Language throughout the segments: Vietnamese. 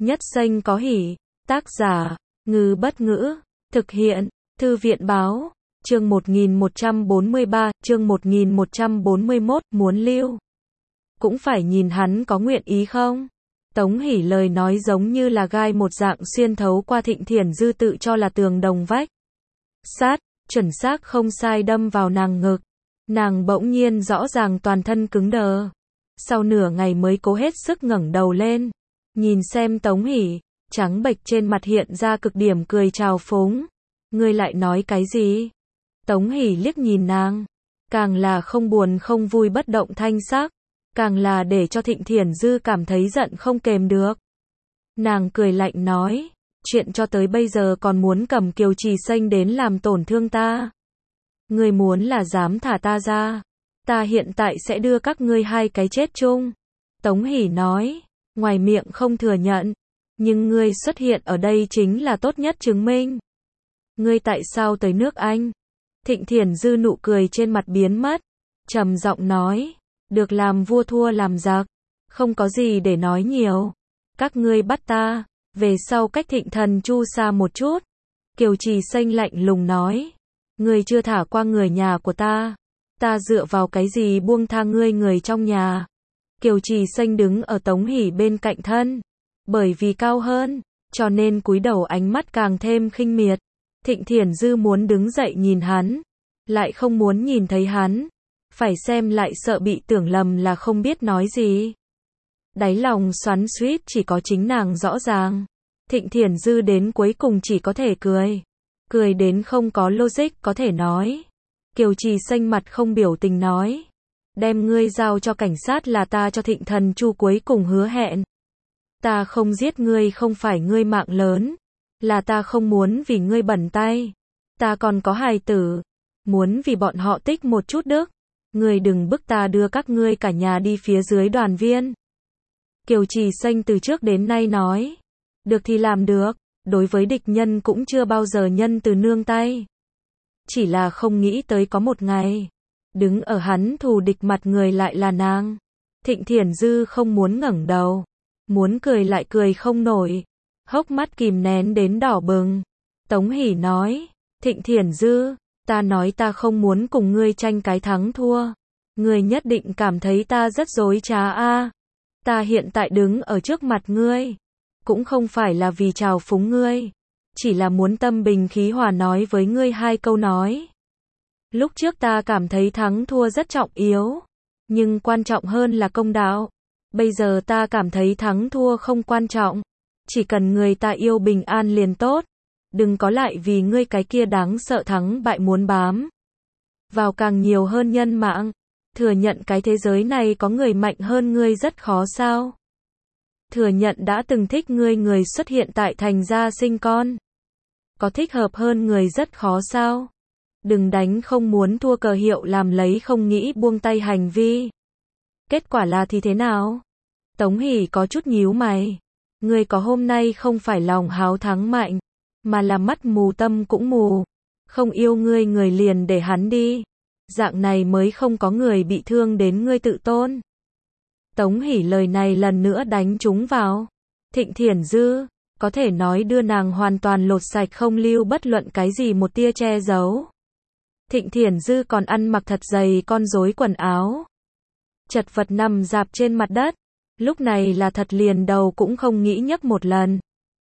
Nhất Xanh có hỉ. Tác giả, Ngư Bất Ngữ. Thực hiện, Thư viện Báo. Chương 1143, chương 1141, muốn lưu. Cũng phải nhìn hắn có nguyện ý không? Tống Hỷ lời nói giống như là gai một dạng xuyên thấu qua Thịnh Thiển Dư tự cho là tường đồng vách. Sát, chuẩn xác không sai đâm vào nàng ngực. Nàng bỗng nhiên rõ ràng toàn thân cứng đờ. Sau nửa ngày mới cố hết sức ngẩng đầu lên. Nhìn xem Tống Hỷ, trắng bệch trên mặt hiện ra cực điểm cười trào phúng. Ngươi lại nói cái gì? Tống Hỷ liếc nhìn nàng. Càng là không buồn không vui bất động thanh sắc. Càng là để cho Thịnh Thiển Dư cảm thấy giận không kềm được. Nàng cười lạnh nói, chuyện cho tới bây giờ còn muốn cầm Kiều Trì Xanh đến làm tổn thương ta. Ngươi muốn là dám thả ta ra, ta hiện tại sẽ đưa các ngươi hai cái chết chung. Tống Hỷ nói, ngoài miệng không thừa nhận, nhưng ngươi xuất hiện ở đây chính là tốt nhất chứng minh. Ngươi tại sao tới nước Anh? Thịnh Thiển Dư nụ cười trên mặt biến mất, trầm giọng nói, được làm vua thua làm giặc, không có gì để nói nhiều. Các ngươi bắt ta, về sau cách Thịnh Thần Chu xa một chút. Kiều Trì Xanh lạnh lùng nói, ngươi chưa thả qua người nhà của ta dựa vào cái gì buông tha ngươi người trong nhà. Kiều Trì Xanh đứng ở Tống Hỷ bên cạnh thân, bởi vì cao hơn, cho nên cúi đầu ánh mắt càng thêm khinh miệt. Thịnh Thiển Dư muốn đứng dậy nhìn hắn, lại không muốn nhìn thấy hắn, phải xem lại sợ bị tưởng lầm là không biết nói gì. Đáy lòng xoắn xuýt chỉ có chính nàng rõ ràng. Thịnh Thiển Dư đến cuối cùng chỉ có thể cười đến không có logic có thể nói. Kiều Trì Xanh mặt không biểu tình nói, đem ngươi giao cho cảnh sát là ta cho Thịnh Thần Chu cuối cùng hứa hẹn. Ta không giết ngươi không phải ngươi mạng lớn, là ta không muốn vì ngươi bẩn tay. Ta còn có hài tử, muốn vì bọn họ tích một chút đức. Ngươi đừng bức ta đưa các ngươi cả nhà đi phía dưới đoàn viên. Kiều Trì Xanh từ trước đến nay nói, được thì làm được, đối với địch nhân cũng chưa bao giờ nhân từ nương tay. Chỉ là không nghĩ tới có một ngày, đứng ở hắn thù địch mặt người lại là nàng. Thịnh Thiển Dư không muốn ngẩng đầu, muốn cười lại cười không nổi, hốc mắt kìm nén đến đỏ bừng. Tống Hỷ nói, Thịnh Thiển Dư, ta nói ta không muốn cùng ngươi tranh cái thắng thua. Ngươi nhất định cảm thấy ta rất dối trá a. Ta hiện tại đứng ở trước mặt ngươi, cũng không phải là vì trào phúng ngươi, chỉ là muốn tâm bình khí hòa nói với ngươi hai câu nói. Lúc trước ta cảm thấy thắng thua rất trọng yếu, nhưng quan trọng hơn là công đạo. Bây giờ ta cảm thấy thắng thua không quan trọng, chỉ cần người ta yêu bình an liền tốt. Đừng có lại vì ngươi cái kia đáng sợ thắng bại muốn bám vào càng nhiều hơn nhân mạng. Thừa nhận cái thế giới này có người mạnh hơn ngươi rất khó sao? Thừa nhận đã từng thích ngươi người xuất hiện tại thành gia sinh con, có thích hợp hơn người rất khó sao? Đừng đánh không muốn thua cờ hiệu làm lấy không nghĩ buông tay hành vi. Kết quả là thì thế nào? Tống Hỷ có chút nhíu mày. Ngươi có hôm nay không phải lòng háo thắng mạnh, mà là mắt mù tâm cũng mù. Không yêu ngươi người liền để hắn đi. Dạng này mới không có người bị thương đến ngươi tự tôn. Tống Hỷ lời này lần nữa đánh trúng vào Thịnh Thiển Dư, có thể nói đưa nàng hoàn toàn lột sạch không lưu bất luận cái gì một tia che giấu. Thịnh Thiển Dư còn ăn mặc thật dày con rối quần áo, chật vật nằm rạp trên mặt đất. Lúc này là thật liền đầu cũng không nghĩ nhấc một lần.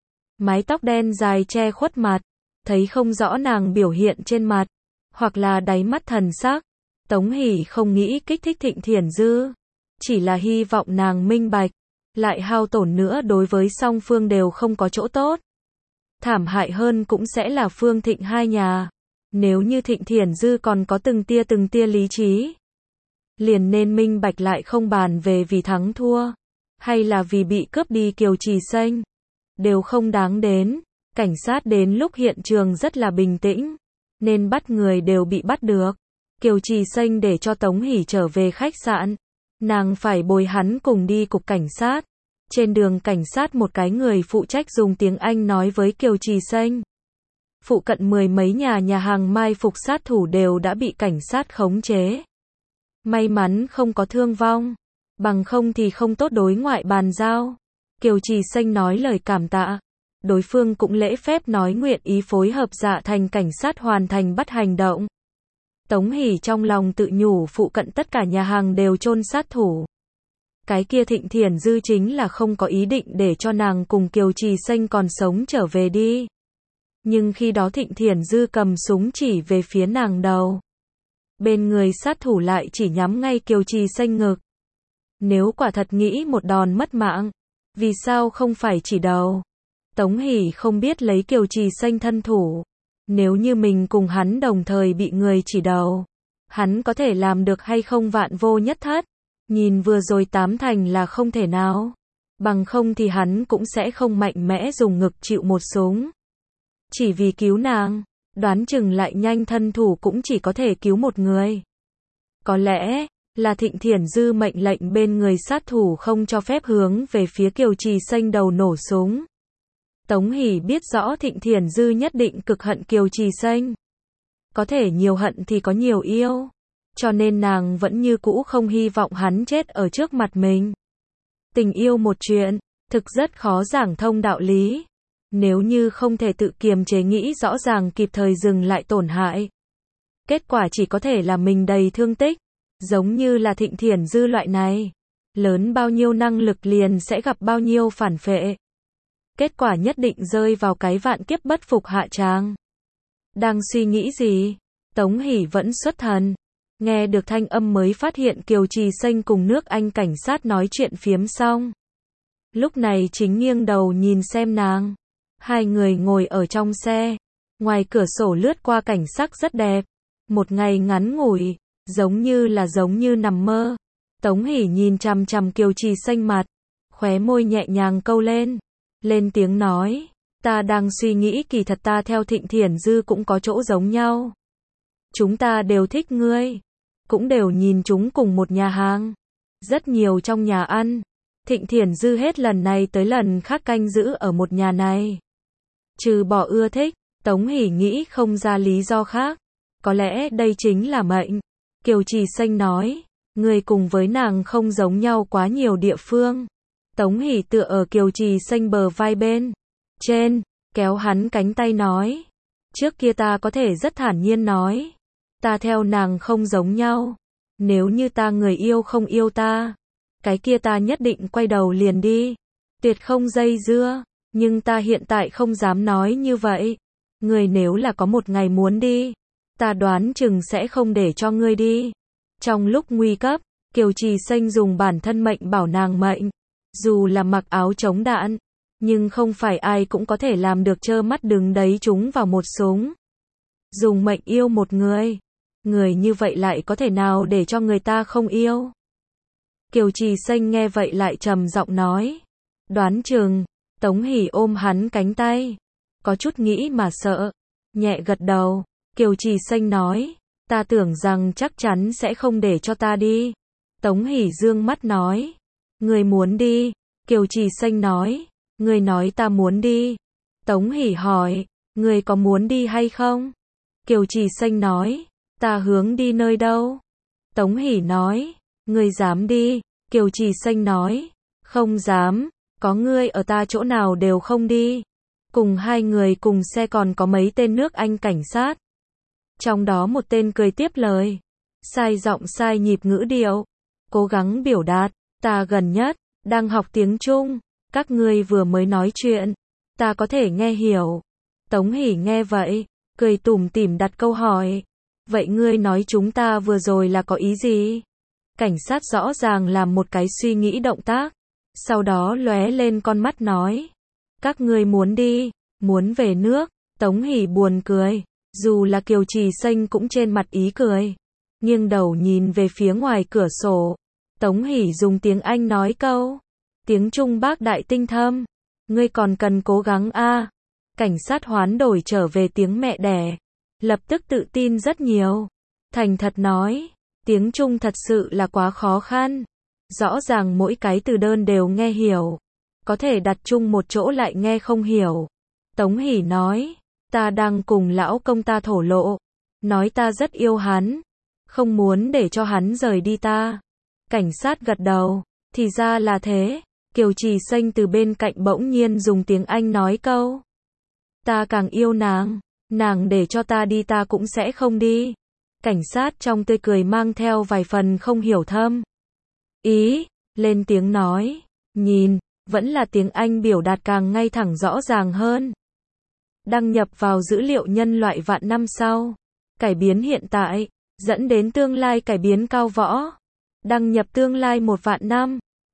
Mái tóc đen dài che khuất mặt, thấy không rõ nàng biểu hiện trên mặt, hoặc là đáy mắt thần sắc. Tống Hỷ không nghĩ kích thích Thịnh Thiển Dư, chỉ là hy vọng nàng minh bạch, lại hao tổn nữa đối với song phương đều không có chỗ tốt. Thảm hại hơn cũng sẽ là Phương Thịnh hai nhà. Nếu như Thịnh Thiển Dư còn có từng tia lý trí, liền nên minh bạch lại không bàn về vì thắng thua, hay là vì bị cướp đi Kiều Trì Xanh. Đều không đáng đến. Cảnh sát đến lúc hiện trường rất là bình tĩnh, nên bắt người đều bị bắt được. Kiều Trì Xanh để cho Tống Hỷ trở về khách sạn, nàng phải bồi hắn cùng đi cục cảnh sát. Trên đường cảnh sát một cái người phụ trách dùng tiếng Anh nói với Kiều Trì Xanh. Phụ cận mười mấy nhà hàng mai phục sát thủ đều đã bị cảnh sát khống chế. May mắn không có thương vong, bằng không thì không tốt đối ngoại bàn giao. Kiều Trì Xanh nói lời cảm tạ. Đối phương cũng lễ phép nói nguyện ý phối hợp dạ thành cảnh sát hoàn thành bắt hành động. Tống Hỷ trong lòng tự nhủ phụ cận tất cả nhà hàng đều chôn sát thủ. Cái kia Thịnh Thiển Dư chính là không có ý định để cho nàng cùng Kiều Trì Xanh còn sống trở về đi. Nhưng khi đó Thịnh Thiển Dư cầm súng chỉ về phía nàng đầu. Bên người sát thủ lại chỉ nhắm ngay Kiều Trì Xanh ngực. Nếu quả thật nghĩ một đòn mất mạng, vì sao không phải chỉ đầu? Tống Hỷ không biết lấy Kiều Trì Xanh thân thủ. Nếu như mình cùng hắn đồng thời bị người chỉ đầu, hắn có thể làm được hay không vạn vô nhất thất? Nhìn vừa rồi tám thành là không thể nào. Bằng không thì hắn cũng sẽ không mạnh mẽ dùng ngực chịu một súng. Chỉ vì cứu nàng, đoán chừng lại nhanh thân thủ cũng chỉ có thể cứu một người. Có lẽ là Thịnh Thiển Dư mệnh lệnh bên người sát thủ không cho phép hướng về phía Kiều Trì Xanh đầu nổ súng. Tống Hỷ biết rõ Thịnh Thiển Dư nhất định cực hận Kiều Trì Xanh. Có thể nhiều hận thì có nhiều yêu. Cho nên nàng vẫn như cũ không hy vọng hắn chết ở trước mặt mình. Tình yêu một chuyện, thực rất khó giảng thông đạo lý. Nếu như không thể tự kiềm chế nghĩ rõ ràng kịp thời dừng lại tổn hại. Kết quả chỉ có thể là mình đầy thương tích. Giống như là Thịnh Thiển Dư loại này. Lớn bao nhiêu năng lực liền sẽ gặp bao nhiêu phản phệ. Kết quả nhất định rơi vào cái vạn kiếp bất phục hạ tràng. Đang suy nghĩ gì? Tống Hỷ vẫn xuất thần. Nghe được thanh âm mới phát hiện Kiều Trì Xanh cùng nước Anh cảnh sát nói chuyện phiếm xong. Lúc này chính nghiêng đầu nhìn xem nàng. Hai người ngồi ở trong xe. Ngoài cửa sổ lướt qua cảnh sắc rất đẹp. Một ngày ngắn ngủi, giống như nằm mơ. Tống Hỷ nhìn chằm chằm Kiều Trì Xanh mặt. Khóe môi nhẹ nhàng câu lên. Lên tiếng nói. Ta đang suy nghĩ kỳ thật ta theo Thịnh Thiển Dư cũng có chỗ giống nhau. Chúng ta đều thích ngươi. Cũng đều nhìn chúng cùng một nhà hàng. Rất nhiều trong nhà ăn. Thịnh Thiển Dư hết lần này tới lần khác canh giữ ở một nhà này. Trừ bỏ ưa thích, Tống Hỷ nghĩ không ra lý do khác. Có lẽ đây chính là mệnh. Kiều Trì Xanh nói. Người cùng với nàng không giống nhau quá nhiều địa phương. Tống Hỷ tựa ở Kiều Trì Xanh bờ vai bên trên, kéo hắn cánh tay nói. Trước kia ta có thể rất thản nhiên nói. Ta theo nàng không giống nhau. Nếu như ta người yêu không yêu ta, cái kia ta nhất định quay đầu liền đi. Tuyệt không dây dưa. Nhưng ta hiện tại không dám nói như vậy. Người nếu là có một ngày muốn đi, ta đoán chừng sẽ không để cho ngươi đi. Trong lúc nguy cấp, Kiều Trì Xanh dùng bản thân mệnh bảo nàng mệnh. Dù là mặc áo chống đạn, nhưng không phải ai cũng có thể làm được trơ mắt đứng đấy chúng vào một súng. Dùng mệnh yêu một người. Người như vậy lại có thể nào để cho người ta không yêu? Kiều Trì Xanh nghe vậy lại trầm giọng nói. Đoán chừng. Tống Hỷ ôm hắn cánh tay. Có chút nghĩ mà sợ. Nhẹ gật đầu. Kiều Trì Xanh nói. Ta tưởng rằng chắc chắn sẽ không để cho ta đi. Tống Hỷ dương mắt nói. Người muốn đi. Kiều Trì Xanh nói. Người nói ta muốn đi. Tống Hỷ hỏi. Người có muốn đi hay không? Kiều Trì Xanh nói. Ta hướng đi nơi đâu? Tống Hỷ nói. Người dám đi? Kiều Trì Xanh nói. Không dám. Có ngươi ở ta chỗ nào đều không đi. Cùng hai người cùng xe còn có mấy tên nước Anh cảnh sát. Trong đó một tên cười tiếp lời. Sai giọng sai nhịp ngữ điệu. Cố gắng biểu đạt. Ta gần nhất, đang học tiếng Trung. Các ngươi vừa mới nói chuyện. Ta có thể nghe hiểu. Tống Hỷ nghe vậy. Cười tủm tỉm đặt câu hỏi. Vậy ngươi nói chúng ta vừa rồi là có ý gì? Cảnh sát rõ ràng làm một cái suy nghĩ động tác. Sau đó lóe lên con mắt nói. Các ngươi muốn đi, muốn về nước. Tống Hỷ buồn cười. Dù là Kiều Trì Xanh cũng trên mặt ý cười. Nghiêng đầu nhìn về phía ngoài cửa sổ. Tống Hỷ dùng tiếng Anh nói câu. Tiếng Trung bác đại tinh thâm. Ngươi còn cần cố gắng a. Cảnh sát hoán đổi trở về tiếng mẹ đẻ. Lập tức tự tin rất nhiều. Thành thật nói. Tiếng Trung thật sự là quá khó khăn. Rõ ràng mỗi cái từ đơn đều nghe hiểu. Có thể đặt chung một chỗ lại nghe không hiểu. Tống Hỷ nói. Ta đang cùng lão công ta thổ lộ. Nói ta rất yêu hắn. Không muốn để cho hắn rời đi ta. Cảnh sát gật đầu. Thì ra là thế. Kiều Trì Xanh từ bên cạnh bỗng nhiên dùng tiếng Anh nói câu. Ta càng yêu nàng. Nàng để cho ta đi ta cũng sẽ không đi. Cảnh sát trong tươi cười mang theo vài phần không hiểu thâm ý, lên tiếng nói. Nhìn, vẫn là tiếng Anh biểu đạt càng ngay thẳng rõ ràng hơn. Đăng nhập vào dữ liệu nhân loại vạn năm sau. Cải biến hiện tại, dẫn đến tương lai cải biến cao võ. Đăng nhập tương lai 1 vạn năm.